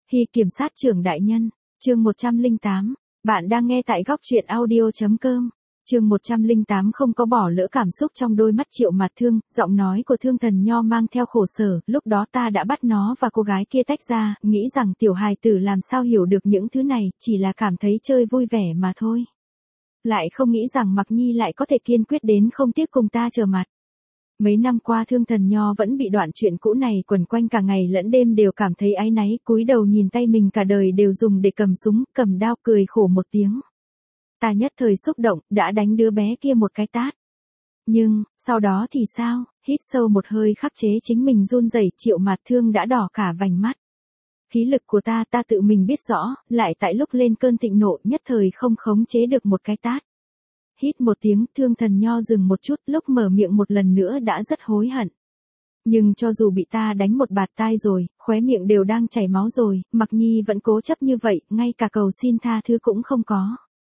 Hy kiểm sát trưởng đại nhân, chương 108, bạn đang nghe tại góc truyện audio.com. Chương 108 không có bỏ lỡ cảm xúc trong đôi mắt Triệu Mạt Thương, giọng nói của Thương Thần Nho mang theo khổ sở, lúc đó ta đã bắt nó và cô gái kia tách ra, nghĩ rằng tiểu hài tử làm sao hiểu được những thứ này, chỉ là cảm thấy chơi vui vẻ mà thôi. Lại không nghĩ rằng Mặc Nhi lại có thể kiên quyết đến không tiếc cùng ta trở mặt. Mấy năm qua Thương Thần Nho vẫn bị đoạn chuyện cũ này quẩn quanh cả ngày lẫn đêm, đều cảm thấy áy náy, cúi đầu nhìn tay mình cả đời đều dùng để cầm súng, cầm đao, cười khổ một tiếng. Ta nhất thời xúc động, đã đánh đứa bé kia một cái tát. Nhưng, sau đó thì sao? Hít sâu một hơi khắc chế chính mình run rẩy, Triệu Mạt Thương đã đỏ cả vành mắt. Khí lực của ta tự mình biết rõ, lại tại lúc lên cơn thịnh nộ nhất thời không khống chế được một cái tát. Hít một tiếng, Thương Thần Nho dừng một chút, lúc mở miệng một lần nữa đã rất hối hận. Nhưng cho dù bị ta đánh một bạt tai rồi, khóe miệng đều đang chảy máu rồi, Mặc Nhi vẫn cố chấp như vậy, ngay cả cầu xin tha thứ cũng không có.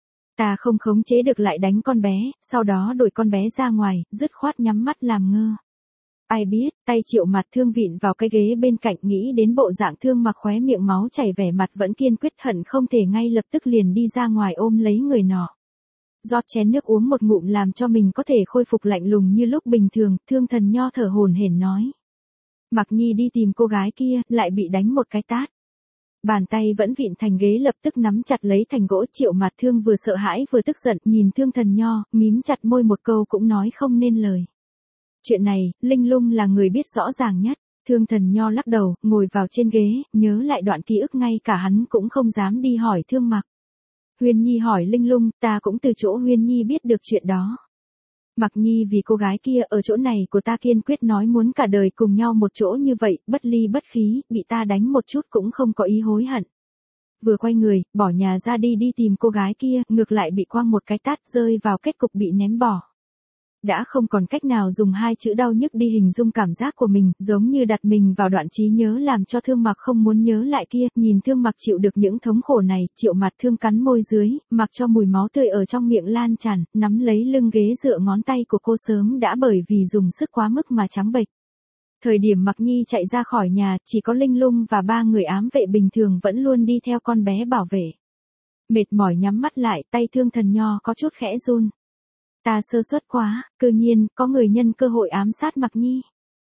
Ta không khống chế được lại đánh con bé, sau đó đuổi con bé ra ngoài, dứt khoát nhắm mắt làm ngơ. Ai biết, tay Triệu Mạt Thương vịn vào cái ghế bên cạnh, nghĩ đến bộ dạng Thương Mặc khóe miệng máu chảy, vẻ mặt vẫn kiên quyết, hận không thể ngay lập tức liền đi ra ngoài ôm lấy người nọ. Rót chén nước uống một ngụm làm cho mình có thể khôi phục lạnh lùng như lúc bình thường, Thương Thần Nho thở hổn hển nói. Mặc Nhi đi tìm cô gái kia, lại bị đánh một cái tát. Bàn tay vẫn vịn thành ghế lập tức nắm chặt lấy thành gỗ. Triệu Mạt Thương vừa sợ hãi vừa tức giận, nhìn Thương Thần Nho, mím chặt môi một câu cũng nói không nên lời. Chuyện này, Linh Lung là người biết rõ ràng nhất. Thương Thần Nho lắc đầu, ngồi vào trên ghế, nhớ lại đoạn ký ức ngay cả hắn cũng không dám đi hỏi Thương Mặc. Huyên Nhi hỏi Linh Lung, ta cũng từ chỗ Huyên Nhi biết được chuyện đó. Mặc Nhi vì cô gái kia ở chỗ này của ta kiên quyết nói muốn cả đời cùng nhau một chỗ như vậy, bất ly bất khí, bị ta đánh một chút cũng không có ý hối hận. Vừa quay người, bỏ nhà ra đi tìm cô gái kia, ngược lại bị quăng một cái tát, rơi vào kết cục bị ném bỏ. Đã không còn cách nào dùng hai chữ đau nhức đi hình dung cảm giác của mình, giống như đặt mình vào đoạn trí nhớ làm cho Thương Mặc không muốn nhớ lại kia, nhìn Thương Mặc chịu được những thống khổ này, Triệu Mạt Thương cắn môi dưới, mặc cho mùi máu tươi ở trong miệng lan tràn, nắm lấy lưng ghế dựa, ngón tay của cô sớm đã bởi vì dùng sức quá mức mà trắng bệch. Thời điểm Mặc Nhi chạy ra khỏi nhà, chỉ có Linh Lung và 3 người ám vệ bình thường vẫn luôn đi theo con bé bảo vệ. Mệt mỏi nhắm mắt lại, tay Thương Thần Nho có chút khẽ run. Ta sơ suất quá, cư nhiên, có người nhân cơ hội ám sát Mặc Nhi.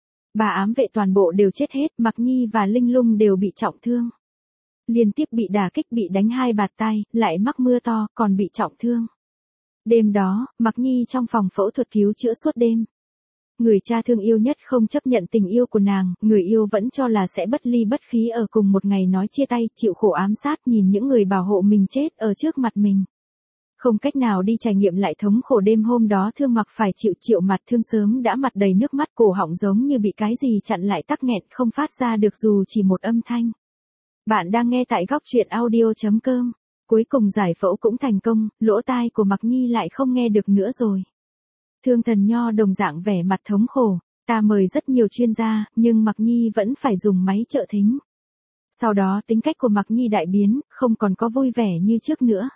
3 ám vệ toàn bộ đều chết hết, Mặc Nhi và Linh Lung đều bị trọng thương. Liên tiếp bị đả kích, bị đánh 2 bạt tai, lại mắc mưa to, còn bị trọng thương. Đêm đó, Mặc Nhi trong phòng phẫu thuật cứu chữa suốt đêm. Người cha thương yêu nhất không chấp nhận tình yêu của nàng, người yêu vẫn cho là sẽ bất ly bất khí ở cùng một ngày nói chia tay, chịu khổ ám sát, nhìn những người bảo hộ mình chết ở trước mặt mình. Không cách nào đi trải nghiệm lại thống khổ đêm hôm đó Thương Mặc phải chịu. Triệu Mạt Thương sớm đã mặt đầy nước mắt, cổ họng giống như bị cái gì chặn lại, tắc nghẹn không phát ra được dù chỉ một âm thanh. Bạn đang nghe tại góc truyện audio.com. Cuối cùng giải phẫu cũng thành công, lỗ tai của Mặc Nhi lại không nghe được nữa rồi. Thương Thần Nho đồng dạng vẻ mặt thống khổ, ta mời rất nhiều chuyên gia, nhưng Mặc Nhi vẫn phải dùng máy trợ thính. Sau đó tính cách của Mặc Nhi đại biến, không còn có vui vẻ như trước nữa.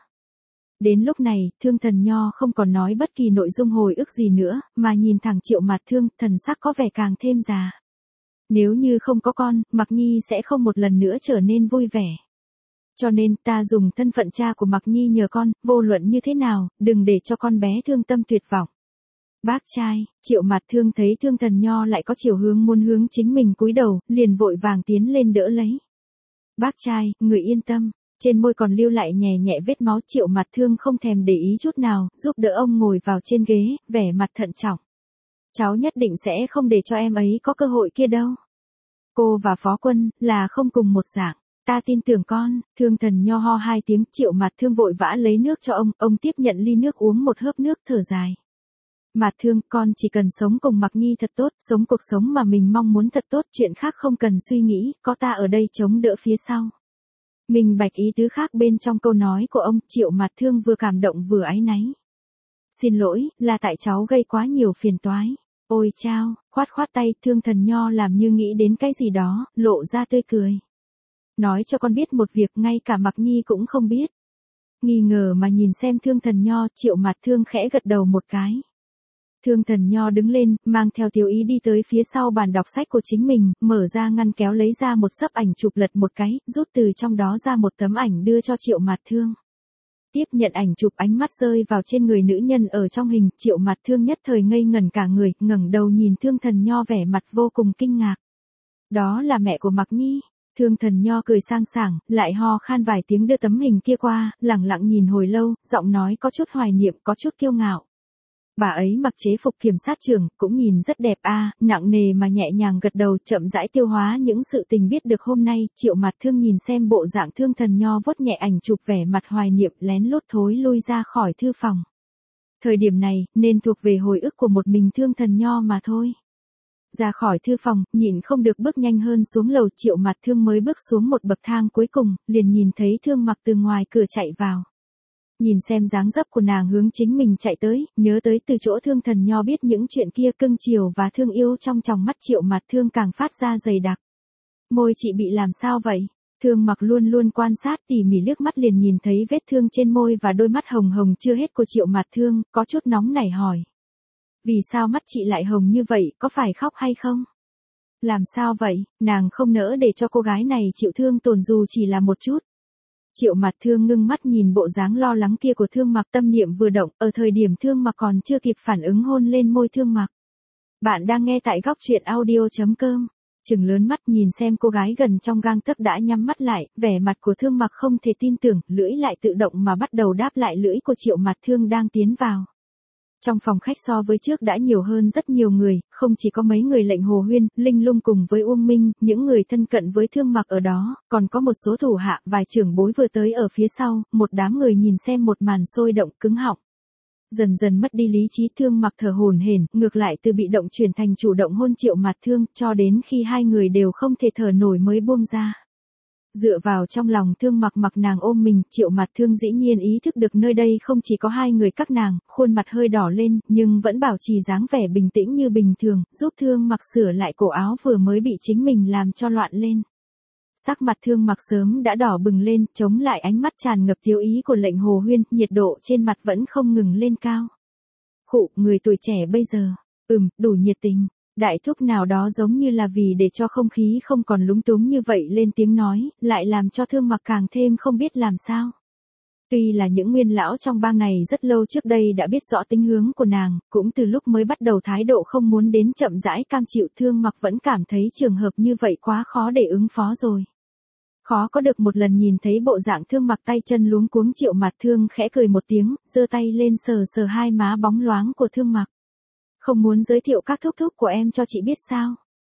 Đến lúc này, Thương Thần Nho không còn nói bất kỳ nội dung hồi ức gì nữa, mà nhìn thẳng Triệu Mạt Thương, thần sắc có vẻ càng thêm già. Nếu như không có con, Mặc Nhi sẽ không một lần nữa trở nên vui vẻ. Cho nên, ta dùng thân phận cha của Mặc Nhi nhờ con, vô luận như thế nào, đừng để cho con bé thương tâm tuyệt vọng. Bác trai, Triệu Mạt Thương thấy Thương Thần Nho lại có chiều hướng muốn hướng chính mình cúi đầu, liền vội vàng tiến lên đỡ lấy. Bác trai, người yên tâm. Trên môi còn lưu lại nhẹ nhẹ vết máu. Triệu Mạt Thương không thèm để ý chút nào, giúp đỡ ông ngồi vào trên ghế, vẻ mặt thận trọng. Cháu nhất định sẽ không để cho em ấy có cơ hội kia đâu. Cô và Phó Quân, là không cùng một dạng. Ta tin tưởng con. Thương Thần Nho ho 2 tiếng, Triệu Mạt Thương vội vã lấy nước cho ông tiếp nhận ly nước uống một hớp nước thở dài. Mạt Thương, con chỉ cần sống cùng Mặc Nhi thật tốt, sống cuộc sống mà mình mong muốn thật tốt, chuyện khác không cần suy nghĩ, có ta ở đây chống đỡ phía sau. Mình bạch ý tứ khác bên trong câu nói của ông. Triệu Mạt Thương vừa cảm động vừa áy náy. Xin lỗi, là tại cháu gây quá nhiều phiền toái. Ôi chao, khoát tay. Thương Thần Nho làm như nghĩ đến cái gì đó, lộ ra tươi cười. Nói cho con biết một việc, ngay cả Mặc Nhi cũng không biết. Nghi ngờ mà nhìn xem Thương Thần Nho, Triệu Mạt Thương khẽ gật đầu một cái. Thương Thần Nho đứng lên, mang theo Tiếu Ý đi tới phía sau bàn đọc sách của chính mình, mở ra ngăn kéo lấy ra một xấp ảnh chụp lật một cái, rút từ trong đó ra một tấm ảnh đưa cho Triệu Mạt Thương. Tiếp nhận ảnh chụp, ánh mắt rơi vào trên người nữ nhân ở trong hình, Triệu Mạt Thương nhất thời ngây ngẩn cả người, ngẩng đầu nhìn Thương Thần Nho vẻ mặt vô cùng kinh ngạc. Đó là mẹ của Mạc Nhi. Thương Thần Nho cười sang sảng, lại ho khan vài tiếng đưa tấm hình kia qua, lẳng lặng nhìn hồi lâu, giọng nói có chút hoài niệm, có chút kiêu ngạo. Bà ấy mặc chế phục kiểm sát trưởng, cũng nhìn rất đẹp a, nặng nề mà nhẹ nhàng gật đầu, chậm rãi tiêu hóa những sự tình biết được hôm nay. Triệu Mạt Thương nhìn xem bộ dạng Thương Thần Nho vuốt nhẹ ảnh chụp, vẻ mặt hoài niệm, lén lút thối lui ra khỏi thư phòng. Thời điểm này, nên thuộc về hồi ức của một mình Thương Thần Nho mà thôi. Ra khỏi thư phòng, nhịn không được bước nhanh hơn xuống lầu, Triệu Mạt Thương mới bước xuống một bậc thang cuối cùng, liền nhìn thấy Thương Mặc từ ngoài cửa chạy vào. Nhìn xem dáng dấp của nàng hướng chính mình chạy tới, nhớ tới từ chỗ Thương Thần Nho biết những chuyện kia, cưng chiều và thương yêu trong tròng mắt Triệu Mạt Thương càng phát ra dày đặc. Môi chị bị làm sao vậy? Thương Mặc luôn luôn quan sát tỉ mỉ, liếc mắt liền nhìn thấy vết thương trên môi và đôi mắt hồng hồng chưa hết của Triệu Mạt Thương, có chút nóng nảy hỏi. Vì sao mắt chị lại hồng như vậy, có phải khóc hay không? Làm sao vậy? Nàng không nỡ để cho cô gái này chịu thương tổn dù chỉ là một chút. Triệu Mạt Thương ngưng mắt nhìn bộ dáng lo lắng kia của Thương Mặc, tâm niệm vừa động, ở thời điểm Thương Mặc còn chưa kịp phản ứng hôn lên môi Thương Mặc. Bạn đang nghe tại góc truyện audio.com. Trừng lớn mắt nhìn xem cô gái gần trong gang tấc đã nhắm mắt lại, vẻ mặt của Thương Mặc không thể tin tưởng, lưỡi lại tự động mà bắt đầu đáp lại lưỡi của Triệu Mạt Thương đang tiến vào. Trong phòng khách so với trước đã nhiều hơn rất nhiều người, không chỉ có mấy người Lệnh Hồ Huyên, Linh Lung cùng với Uông Minh, những người thân cận với Thương Mặc ở đó, còn có một số thủ hạ, vài trưởng bối vừa tới ở phía sau, một đám người nhìn xem một màn sôi động cứng họng. Dần dần mất đi lý trí, Thương Mặc thở hổn hển, ngược lại từ bị động chuyển thành chủ động hôn Triệu Mạt Thương, cho đến khi hai người đều không thể thở nổi mới buông ra. Dựa vào trong lòng Thương Mặc, mặc nàng ôm mình, Triệu Mạt Thương dĩ nhiên ý thức được nơi đây không chỉ có hai người các nàng, khuôn mặt hơi đỏ lên, nhưng vẫn bảo trì dáng vẻ bình tĩnh như bình thường, giúp Thương Mặc sửa lại cổ áo vừa mới bị chính mình làm cho loạn lên. Sắc mặt Thương Mặc sớm đã đỏ bừng lên, chống lại ánh mắt tràn ngập thiếu ý của Lệnh Hồ Huyên, nhiệt độ trên mặt vẫn không ngừng lên cao. Khụ, người tuổi trẻ bây giờ, đủ nhiệt tình. Đại thúc nào đó giống như là vì để cho không khí không còn lúng túng như vậy lên tiếng nói, lại làm cho Thương Mặc càng thêm không biết làm sao. Tuy là những nguyên lão trong bang này rất lâu trước đây đã biết rõ tính hướng của nàng, cũng từ lúc mới bắt đầu thái độ không muốn đến chậm rãi cam chịu, Thương Mặc vẫn cảm thấy trường hợp như vậy quá khó để ứng phó rồi. Khó có được một lần nhìn thấy bộ dạng Thương Mặc tay chân luống cuống, Triệu Mạt Thương khẽ cười một tiếng, giơ tay lên sờ sờ hai má bóng loáng của Thương Mặc. Không muốn giới thiệu các thúc thúc của em cho chị biết sao?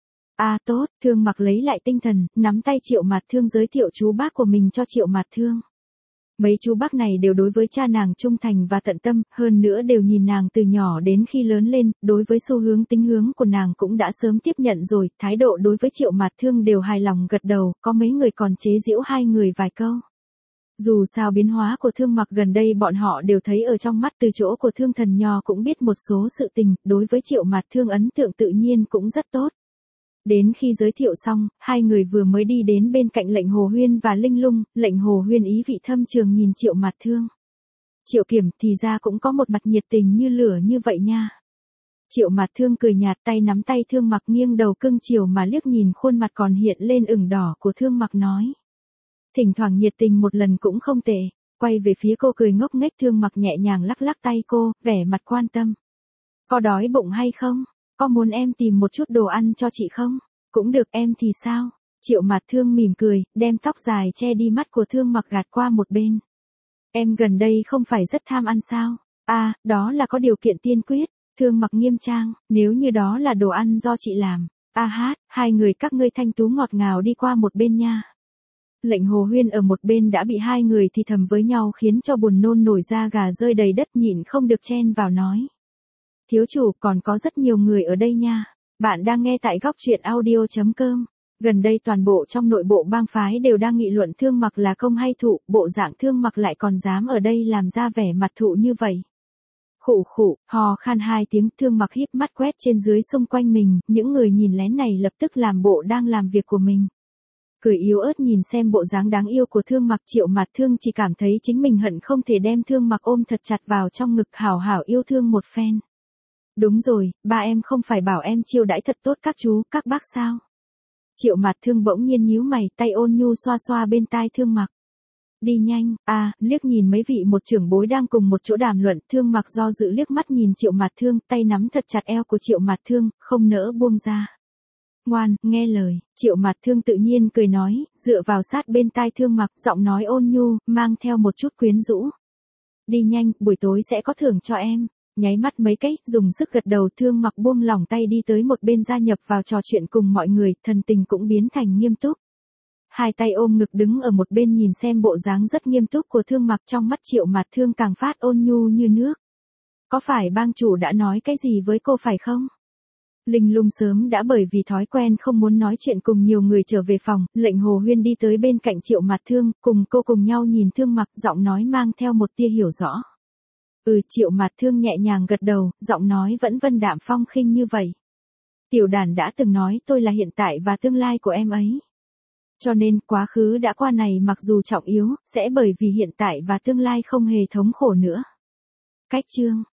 À tốt, Thương Mặc lấy lại tinh thần, nắm tay Triệu Mạt Thương giới thiệu chú bác của mình cho Triệu Mạt Thương. Mấy chú bác này đều đối với cha nàng trung thành và tận tâm, hơn nữa đều nhìn nàng từ nhỏ đến khi lớn lên, đối với xu hướng tính hướng của nàng cũng đã sớm tiếp nhận rồi, thái độ đối với Triệu Mạt Thương đều hài lòng gật đầu, có mấy người còn chế giễu hai người vài câu. Dù sao biến hóa của Thương Mặc gần đây bọn họ đều thấy ở trong mắt, từ chỗ của Thương Thần Nho cũng biết một số sự tình, đối với Triệu Mạt Thương ấn tượng tự nhiên cũng rất tốt. Đến khi giới thiệu xong, hai người vừa mới đi đến bên cạnh Lệnh Hồ Huyên và Linh Lung, Lệnh Hồ Huyên ý vị thâm trường nhìn Triệu Mạt Thương. Triệu Kiểm thì ra cũng có một mặt nhiệt tình như lửa như vậy nha. Triệu Mạt Thương cười nhạt, tay nắm tay Thương Mặc, nghiêng đầu cưng chiều mà liếc nhìn khuôn mặt còn hiện lên ửng đỏ của Thương Mặc nói. Thỉnh thoảng nhiệt tình một lần cũng không tệ. Quay về phía cô cười ngốc nghếch, Thương Mặc nhẹ nhàng lắc lắc tay cô, vẻ mặt quan tâm. Có đói bụng hay không? Có muốn em tìm một chút đồ ăn cho chị không? Cũng được, em thì sao? Triệu Mạt Thương mỉm cười, đem tóc dài che đi mắt của Thương Mặc gạt qua một bên. Em gần đây không phải rất tham ăn sao? À, đó là có điều kiện tiên quyết. Thương Mặc nghiêm trang, nếu như đó là đồ ăn do chị làm. A hát, hai người các ngươi thanh tú ngọt ngào đi qua một bên nha. Lệnh Hồ Huyên ở một bên đã bị hai người thì thầm với nhau khiến cho buồn nôn nổi da gà rơi đầy đất, nhịn không được chen vào nói. Thiếu chủ, còn có rất nhiều người ở đây nha. Bạn đang nghe tại góc truyện audio.com. Gần đây toàn bộ trong nội bộ bang phái đều đang nghị luận Thương Mặc là công hay thụ, bộ dạng Thương Mặc lại còn dám ở đây làm ra vẻ mặt thụ như vậy. Khụ khụ, hò khan hai tiếng, Thương Mặc híp mắt quét trên dưới xung quanh mình, những người nhìn lén này lập tức làm bộ đang làm việc của mình. Cười yếu ớt nhìn xem bộ dáng đáng yêu của Thương Mặc, Triệu Mạt Thương chỉ cảm thấy chính mình hận không thể đem Thương Mặc ôm thật chặt vào trong ngực, hảo hảo yêu thương một phen. Đúng rồi, ba em không phải bảo em chiêu đãi thật tốt các chú, các bác sao? Triệu Mạt Thương bỗng nhiên nhíu mày, tay ôn nhu xoa xoa bên tai Thương Mặc. Đi nhanh, liếc nhìn mấy vị một trưởng bối đang cùng một chỗ đàm luận, Thương Mặc do dự liếc mắt nhìn Triệu Mạt Thương, tay nắm thật chặt eo của Triệu Mạt Thương, không nỡ buông ra. Ngoan, nghe lời, Triệu Mạt Thương tự nhiên cười nói, dựa vào sát bên tai Thương Mặc, giọng nói ôn nhu, mang theo một chút quyến rũ. Đi nhanh, buổi tối sẽ có thưởng cho em. Nháy mắt mấy cái, dùng sức gật đầu, Thương Mặc buông lỏng tay đi tới một bên gia nhập vào trò chuyện cùng mọi người, thần tình cũng biến thành nghiêm túc. Hai tay ôm ngực đứng ở một bên nhìn xem bộ dáng rất nghiêm túc của Thương Mặc, trong mắt Triệu Mạt Thương càng phát ôn nhu như nước. Có phải bang chủ đã nói cái gì với cô phải không? Linh Lung sớm đã bởi vì thói quen không muốn nói chuyện cùng nhiều người trở về phòng, lệnh Hồ Huyên đi tới bên cạnh Triệu Mạt Thương, cùng cô cùng nhau nhìn Thương Mặc, giọng nói mang theo một tia hiểu rõ. Triệu Mạt Thương nhẹ nhàng gật đầu, giọng nói vẫn vân đạm phong khinh như vậy. Tiểu Đản đã từng nói tôi là hiện tại và tương lai của em ấy. Cho nên quá khứ đã qua này mặc dù trọng yếu, sẽ bởi vì hiện tại và tương lai không hề thống khổ nữa. Cách chương